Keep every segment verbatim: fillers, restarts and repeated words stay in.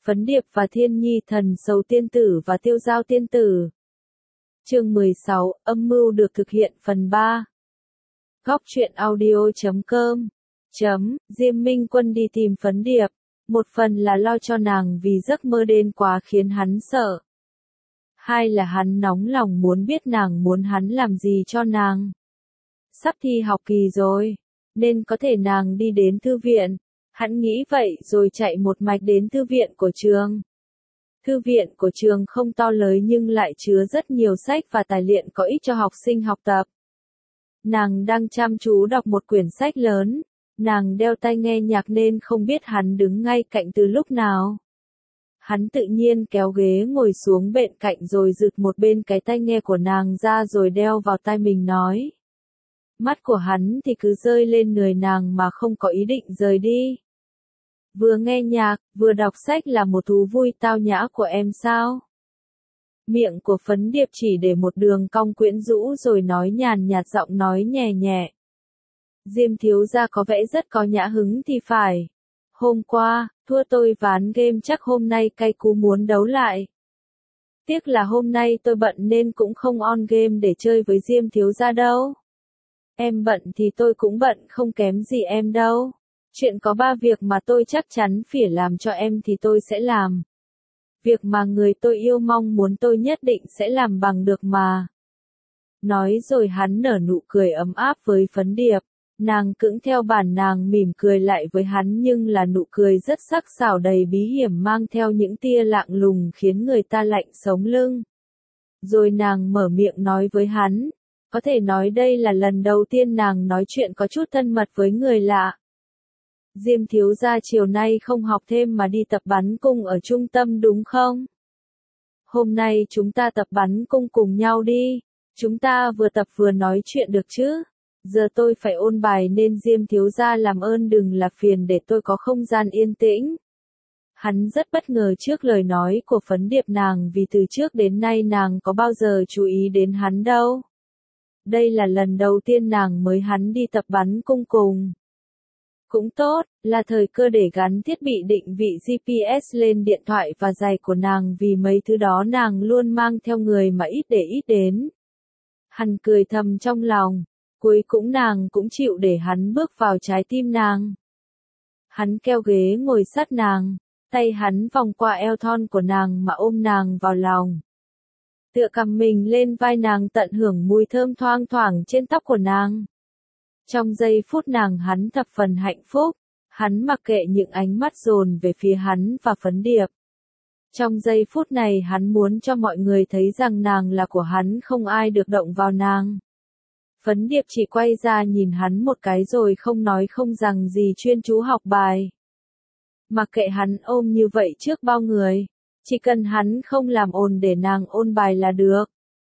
Phấn Điệp và Thiên Nhi Thần Sầu Tiên Tử và Tiêu Giao Tiên Tử. Chương mười sáu, âm mưu được thực hiện phần ba. Góc truyện audio chấm com chấm Diêm Minh Quân đi tìm Phấn Điệp, một phần là lo cho nàng vì giấc mơ đêm quá khiến hắn sợ. Hai là hắn nóng lòng muốn biết nàng muốn hắn làm gì cho nàng. Sắp thi học kỳ rồi, nên có thể nàng đi đến thư viện. Hắn nghĩ vậy rồi chạy một mạch đến thư viện của trường. Thư viện của trường không to lớn nhưng lại chứa rất nhiều sách và tài liệu có ích cho học sinh học tập. Nàng đang chăm chú đọc một quyển sách lớn, nàng đeo tai nghe nhạc nên không biết hắn đứng ngay cạnh từ lúc nào. Hắn tự nhiên kéo ghế ngồi xuống bên cạnh rồi giựt một bên cái tai nghe của nàng ra rồi đeo vào tai mình nói. Mắt của hắn thì cứ rơi lên người nàng mà không có ý định rời đi. Vừa nghe nhạc, vừa đọc sách là một thú vui tao nhã của em sao? Miệng của Phấn Điệp chỉ để một đường cong quyến rũ rồi nói nhàn nhạt, giọng nói nhẹ nhẹ. Diêm thiếu gia có vẻ rất có nhã hứng thì phải. Hôm qua, thua tôi ván game chắc hôm nay cay cú muốn đấu lại. Tiếc là hôm nay tôi bận nên cũng không on game để chơi với Diêm thiếu gia đâu. Em bận thì tôi cũng bận không kém gì em đâu. Chuyện có ba việc mà tôi chắc chắn phải làm cho em thì tôi sẽ làm. Việc mà người tôi yêu mong muốn tôi nhất định sẽ làm bằng được mà. Nói rồi hắn nở nụ cười ấm áp với Phấn Điệp. Nàng cưỡng theo bản nàng mỉm cười lại với hắn nhưng là nụ cười rất sắc sảo đầy bí hiểm mang theo những tia lạnh lùng khiến người ta lạnh sống lưng. Rồi nàng mở miệng nói với hắn. Có thể nói đây là lần đầu tiên nàng nói chuyện có chút thân mật với người lạ. Diêm thiếu gia chiều nay không học thêm mà đi tập bắn cung ở trung tâm đúng không? Hôm nay chúng ta tập bắn cung cùng nhau đi. Chúng ta vừa tập vừa nói chuyện được chứ? Giờ tôi phải ôn bài nên Diêm thiếu gia làm ơn đừng là phiền để tôi có không gian yên tĩnh. Hắn rất bất ngờ trước lời nói của Phấn Điệp nàng vì từ trước đến nay nàng có bao giờ chú ý đến hắn đâu. Đây là lần đầu tiên nàng mới hắn đi tập bắn cung cùng. Cũng tốt, là thời cơ để gắn thiết bị định vị giê pê ét lên điện thoại và giày của nàng vì mấy thứ đó nàng luôn mang theo người mà ít để ít đến. Hắn cười thầm trong lòng, cuối cùng nàng cũng chịu để hắn bước vào trái tim nàng. Hắn kéo ghế ngồi sát nàng, tay hắn vòng qua eo thon của nàng mà ôm nàng vào lòng. Tựa cằm mình lên vai nàng tận hưởng mùi thơm thoang thoảng trên tóc của nàng. Trong giây phút nàng hắn thập phần hạnh phúc, hắn mặc kệ những ánh mắt dồn về phía hắn và Phấn Điệp. Trong giây phút này hắn muốn cho mọi người thấy rằng nàng là của hắn không ai được động vào nàng. Phấn Điệp chỉ quay ra nhìn hắn một cái rồi không nói không rằng gì chuyên chú học bài. Mặc kệ hắn ôm như vậy trước bao người, chỉ cần hắn không làm ồn để nàng ôn bài là được.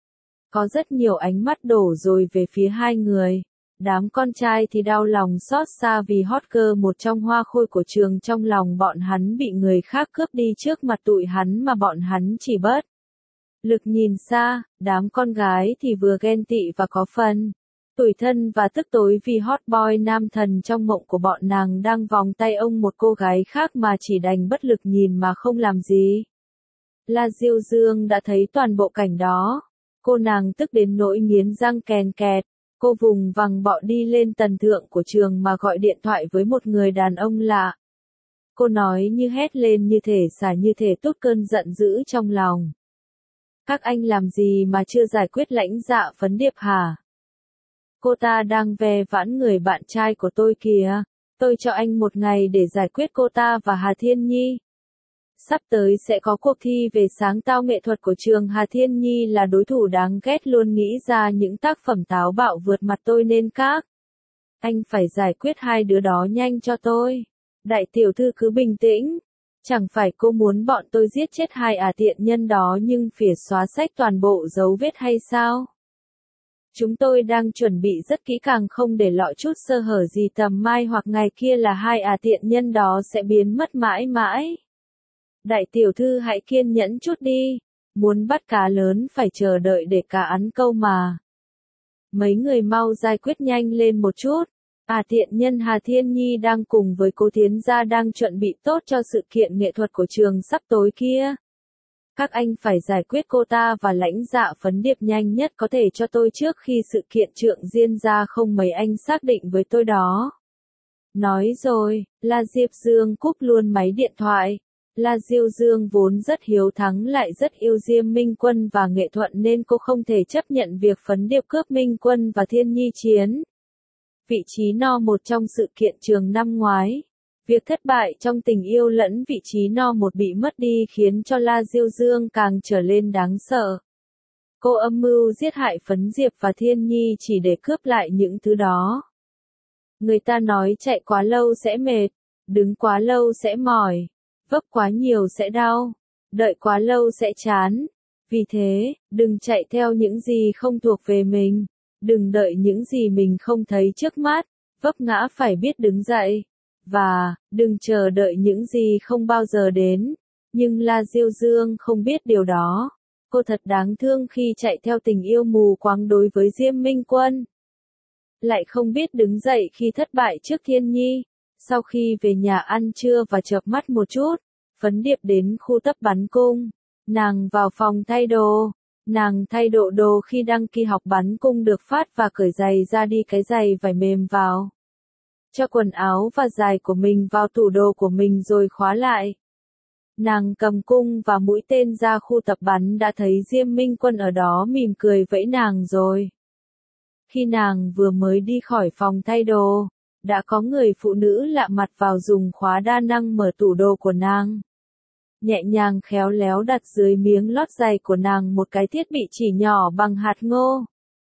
Có rất nhiều ánh mắt đổ rồi về phía hai người. Đám con trai thì đau lòng xót xa vì hot girl một trong hoa khôi của trường trong lòng bọn hắn bị người khác cướp đi trước mặt tụi hắn mà bọn hắn chỉ bất lực nhìn xa, đám con gái thì vừa ghen tị và có phần tủi thân và tức tối vì hot boy nam thần trong mộng của bọn nàng đang vòng tay ông một cô gái khác mà chỉ đành bất lực nhìn mà không làm gì. La Diêu Dương đã thấy toàn bộ cảnh đó, cô nàng tức đến nỗi nghiến răng kèn kẹt. Cô vùng vằng bọ đi lên tầng thượng của trường mà gọi điện thoại với một người đàn ông lạ. Cô nói như hét lên như thể xả như thể tút cơn giận dữ trong lòng. Các anh làm gì mà chưa giải quyết lãnh dạ Phấn Điệp hả? Cô ta đang ve vãn người bạn trai của tôi kìa. Tôi cho anh một ngày để giải quyết cô ta và Hà Thiên Nhi. Sắp tới sẽ có cuộc thi về sáng tạo nghệ thuật của trường Hà Thiên Nhi là đối thủ đáng ghét luôn nghĩ ra những tác phẩm táo bạo vượt mặt tôi nên các. Anh phải giải quyết hai đứa đó nhanh cho tôi. Đại tiểu thư cứ bình tĩnh. Chẳng phải cô muốn bọn tôi giết chết hai ả tiện nhân đó nhưng phải xóa sạch toàn bộ dấu vết hay sao? Chúng tôi đang chuẩn bị rất kỹ càng không để lọt chút sơ hở gì tầm mai hoặc ngày kia là hai ả tiện nhân đó sẽ biến mất mãi mãi. Đại tiểu thư hãy kiên nhẫn chút đi, muốn bắt cá lớn phải chờ đợi để cá ăn câu mà. Mấy người mau giải quyết nhanh lên một chút, À tiện nhân Hà Thiên Nhi đang cùng với Cố Thiến Gia đang chuẩn bị tốt cho sự kiện nghệ thuật của trường sắp tối kia. Các anh phải giải quyết cô ta và lãnh dạ phấn điệp nhanh nhất có thể cho tôi trước khi sự kiện trượng diễn ra, không mấy anh xác định với tôi đó. Nói rồi, La Diệp Dương cúp luôn máy điện thoại. La Diêu Dương vốn rất hiếu thắng lại rất yêu Diêm Minh Quân và nghệ thuật nên cô không thể chấp nhận việc phấn điệp cướp Minh Quân và Thiên Nhi chiến vị trí no một trong sự kiện trường năm ngoái. Việc thất bại trong tình yêu lẫn vị trí no một bị mất đi khiến cho La Diêu Dương càng trở lên đáng sợ. Cô âm mưu giết hại Phấn Diệp và Thiên Nhi chỉ để cướp lại những thứ đó. Người ta nói chạy quá lâu sẽ mệt, đứng quá lâu sẽ mỏi, vấp quá nhiều sẽ đau, đợi quá lâu sẽ chán. Vì thế, đừng chạy theo những gì không thuộc về mình, đừng đợi những gì mình không thấy trước mắt, vấp ngã phải biết đứng dậy. Và, đừng chờ đợi những gì không bao giờ đến. Nhưng La Diêu Dương không biết điều đó. Cô thật đáng thương khi chạy theo tình yêu mù quáng đối với Diêm Minh Quân. Lại không biết đứng dậy khi thất bại trước Thiên Nhi. Sau khi về nhà ăn trưa và chợp mắt một chút, Phấn Điệp đến khu tập bắn cung. Nàng vào phòng thay đồ. Nàng thay độ đồ khi đăng ký học bắn cung được phát và cởi giày ra đi cái giày vải mềm vào. Cho quần áo và giày của mình vào tủ đồ của mình rồi khóa lại. Nàng cầm cung và mũi tên ra khu tập bắn đã thấy Diêm Minh Quân ở đó mỉm cười vẫy nàng rồi. Khi nàng vừa mới đi khỏi phòng thay đồ, đã có người phụ nữ lạ mặt vào dùng khóa đa năng mở tủ đồ của nàng. Nhẹ nhàng khéo léo đặt dưới miếng lót giày của nàng một cái thiết bị chỉ nhỏ bằng hạt ngô.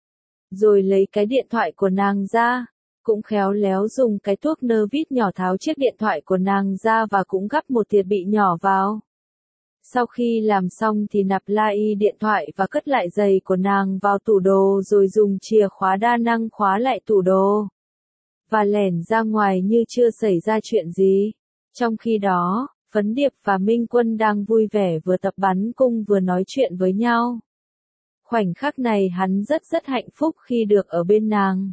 Rồi lấy cái điện thoại của nàng ra. Cũng khéo léo dùng cái thuốc nơ vít nhỏ tháo chiếc điện thoại của nàng ra và cũng gắp một thiết bị nhỏ vào. Sau khi làm xong thì nạp lại điện thoại và cất lại giày của nàng vào tủ đồ rồi dùng chìa khóa đa năng khóa lại tủ đồ. Và lẻn ra ngoài như chưa xảy ra chuyện gì. Trong khi đó, Phấn Điệp và Minh Quân đang vui vẻ vừa tập bắn cung vừa nói chuyện với nhau. Khoảnh khắc này hắn rất rất hạnh phúc khi được ở bên nàng.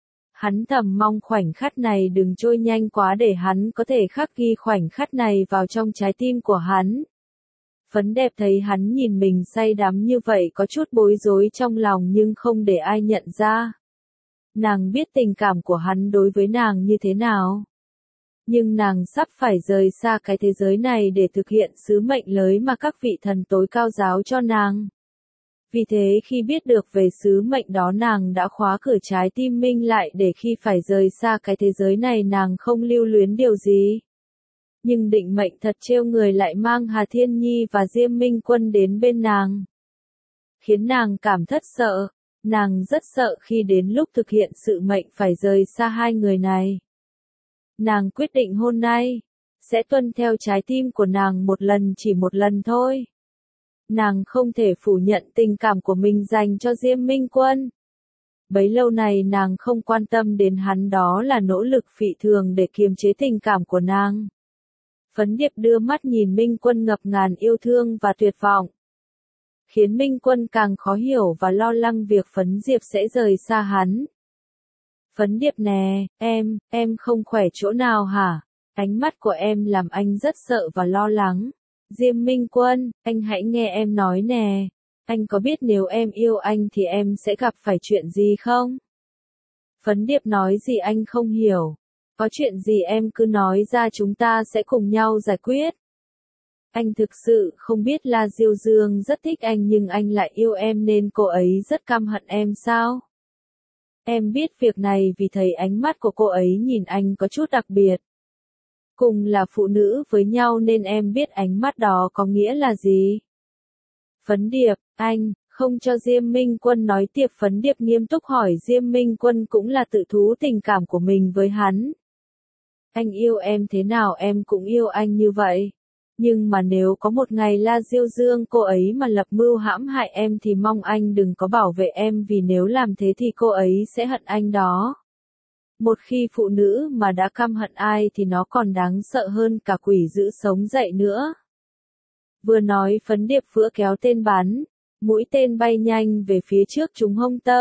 Hắn thầm mong khoảnh khắc này đừng trôi nhanh quá để hắn có thể khắc ghi khoảnh khắc này vào trong trái tim của hắn. Phấn Đẹp thấy hắn nhìn mình say đắm như vậy có chút bối rối trong lòng nhưng không để ai nhận ra. Nàng biết tình cảm của hắn đối với nàng như thế nào. Nhưng nàng sắp phải rời xa cái thế giới này để thực hiện sứ mệnh lớn mà các vị thần tối cao giáo cho nàng. Vì thế khi biết được về sứ mệnh đó nàng đã khóa cửa trái tim mình lại để khi phải rời xa cái thế giới này nàng không lưu luyến điều gì. Nhưng định mệnh thật trêu người lại mang Hà Thiên Nhi và Diêm Minh Quân đến bên nàng. Khiến nàng cảm thất sợ, nàng rất sợ khi đến lúc thực hiện sự mệnh phải rời xa hai người này. Nàng quyết định hôm nay, sẽ tuân theo trái tim của nàng một lần chỉ một lần thôi. Nàng không thể phủ nhận tình cảm của mình dành cho Diêm Minh Quân. Bấy lâu này nàng không quan tâm đến hắn, đó là nỗ lực phỉ thường để kiềm chế tình cảm của nàng. Phấn Điệp đưa mắt nhìn Minh Quân ngập ngàn yêu thương và tuyệt vọng. Khiến Minh Quân càng khó hiểu và lo lắng việc Phấn Diệp sẽ rời xa hắn. Phấn Điệp nè, em, em không khỏe chỗ nào hả? Ánh mắt của em làm anh rất sợ và lo lắng. Diêm Minh Quân, anh hãy nghe em nói nè. Anh có biết nếu em yêu anh thì em sẽ gặp phải chuyện gì không? Phấn Điệp nói gì anh không hiểu. Có chuyện gì em cứ nói ra chúng ta sẽ cùng nhau giải quyết. Anh thực sự không biết La Diêu Dương rất thích anh nhưng anh lại yêu em nên cô ấy rất căm hận em sao? Em biết việc này vì thấy ánh mắt của cô ấy nhìn anh có chút đặc biệt. Cùng là phụ nữ với nhau nên em biết ánh mắt đó có nghĩa là gì. Phấn Điệp, anh, không cho Diêm Minh Quân nói tiếp. Phấn Điệp nghiêm túc hỏi Diêm Minh Quân cũng là tự thú tình cảm của mình với hắn. Anh yêu em thế nào em cũng yêu anh như vậy. Nhưng mà nếu có một ngày La Diêu Dương cô ấy mà lập mưu hãm hại em thì mong anh đừng có bảo vệ em vì nếu làm thế thì cô ấy sẽ hận anh đó. Một khi phụ nữ mà đã căm hận ai thì nó còn đáng sợ hơn cả quỷ dữ sống dậy nữa. Vừa nói Phấn Điệp vừa kéo tên bắn, mũi tên bay nhanh về phía trước trúng hông tâm.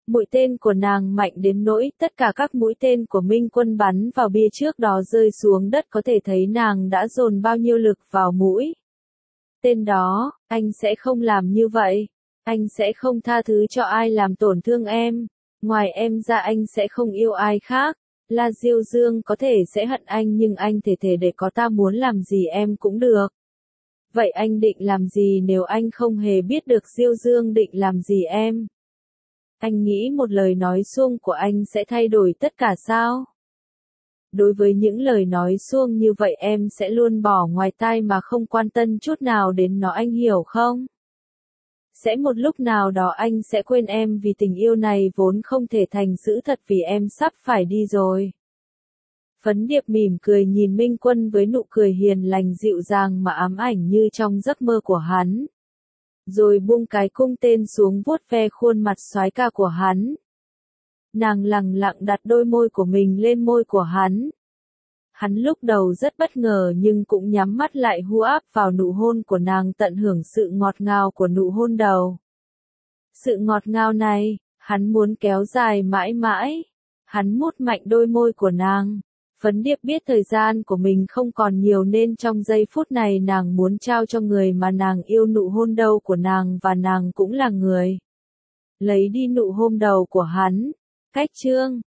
Mũi tên của nàng mạnh đến nỗi tất cả các mũi tên của Minh Quân bắn vào bia trước đó rơi xuống đất có thể thấy nàng đã dồn bao nhiêu lực vào mũi. Tên đó, anh sẽ không làm như vậy. Anh sẽ không tha thứ cho ai làm tổn thương em. Ngoài em ra anh sẽ không yêu ai khác. La Diêu Dương có thể sẽ hận anh nhưng anh thể thể để có ta muốn làm gì em cũng được. Vậy anh định làm gì nếu anh không hề biết được Diêu Dương định làm gì em? Anh nghĩ một lời nói suông của anh sẽ thay đổi tất cả sao? Đối với những lời nói suông như vậy em sẽ luôn bỏ ngoài tai mà không quan tâm chút nào đến nó, anh hiểu không? Sẽ một lúc nào đó anh sẽ quên em vì tình yêu này vốn không thể thành sự thật vì em sắp phải đi rồi. Phấn Điệp mỉm cười nhìn Minh Quân với nụ cười hiền lành dịu dàng mà ám ảnh như trong giấc mơ của hắn. Rồi buông cái cung tên xuống vuốt ve khuôn mặt soái ca của hắn. Nàng lặng lặng đặt đôi môi của mình lên môi của hắn. Hắn lúc đầu rất bất ngờ nhưng cũng nhắm mắt lại hu áp vào nụ hôn của nàng tận hưởng sự ngọt ngào của nụ hôn đầu. Sự ngọt ngào này, hắn muốn kéo dài mãi mãi. Hắn mút mạnh đôi môi của nàng. Phấn Điệp biết thời gian của mình không còn nhiều nên trong giây phút này nàng muốn trao cho người mà nàng yêu nụ hôn đầu của nàng và nàng cũng là người lấy đi nụ hôn đầu của hắn. Cách chương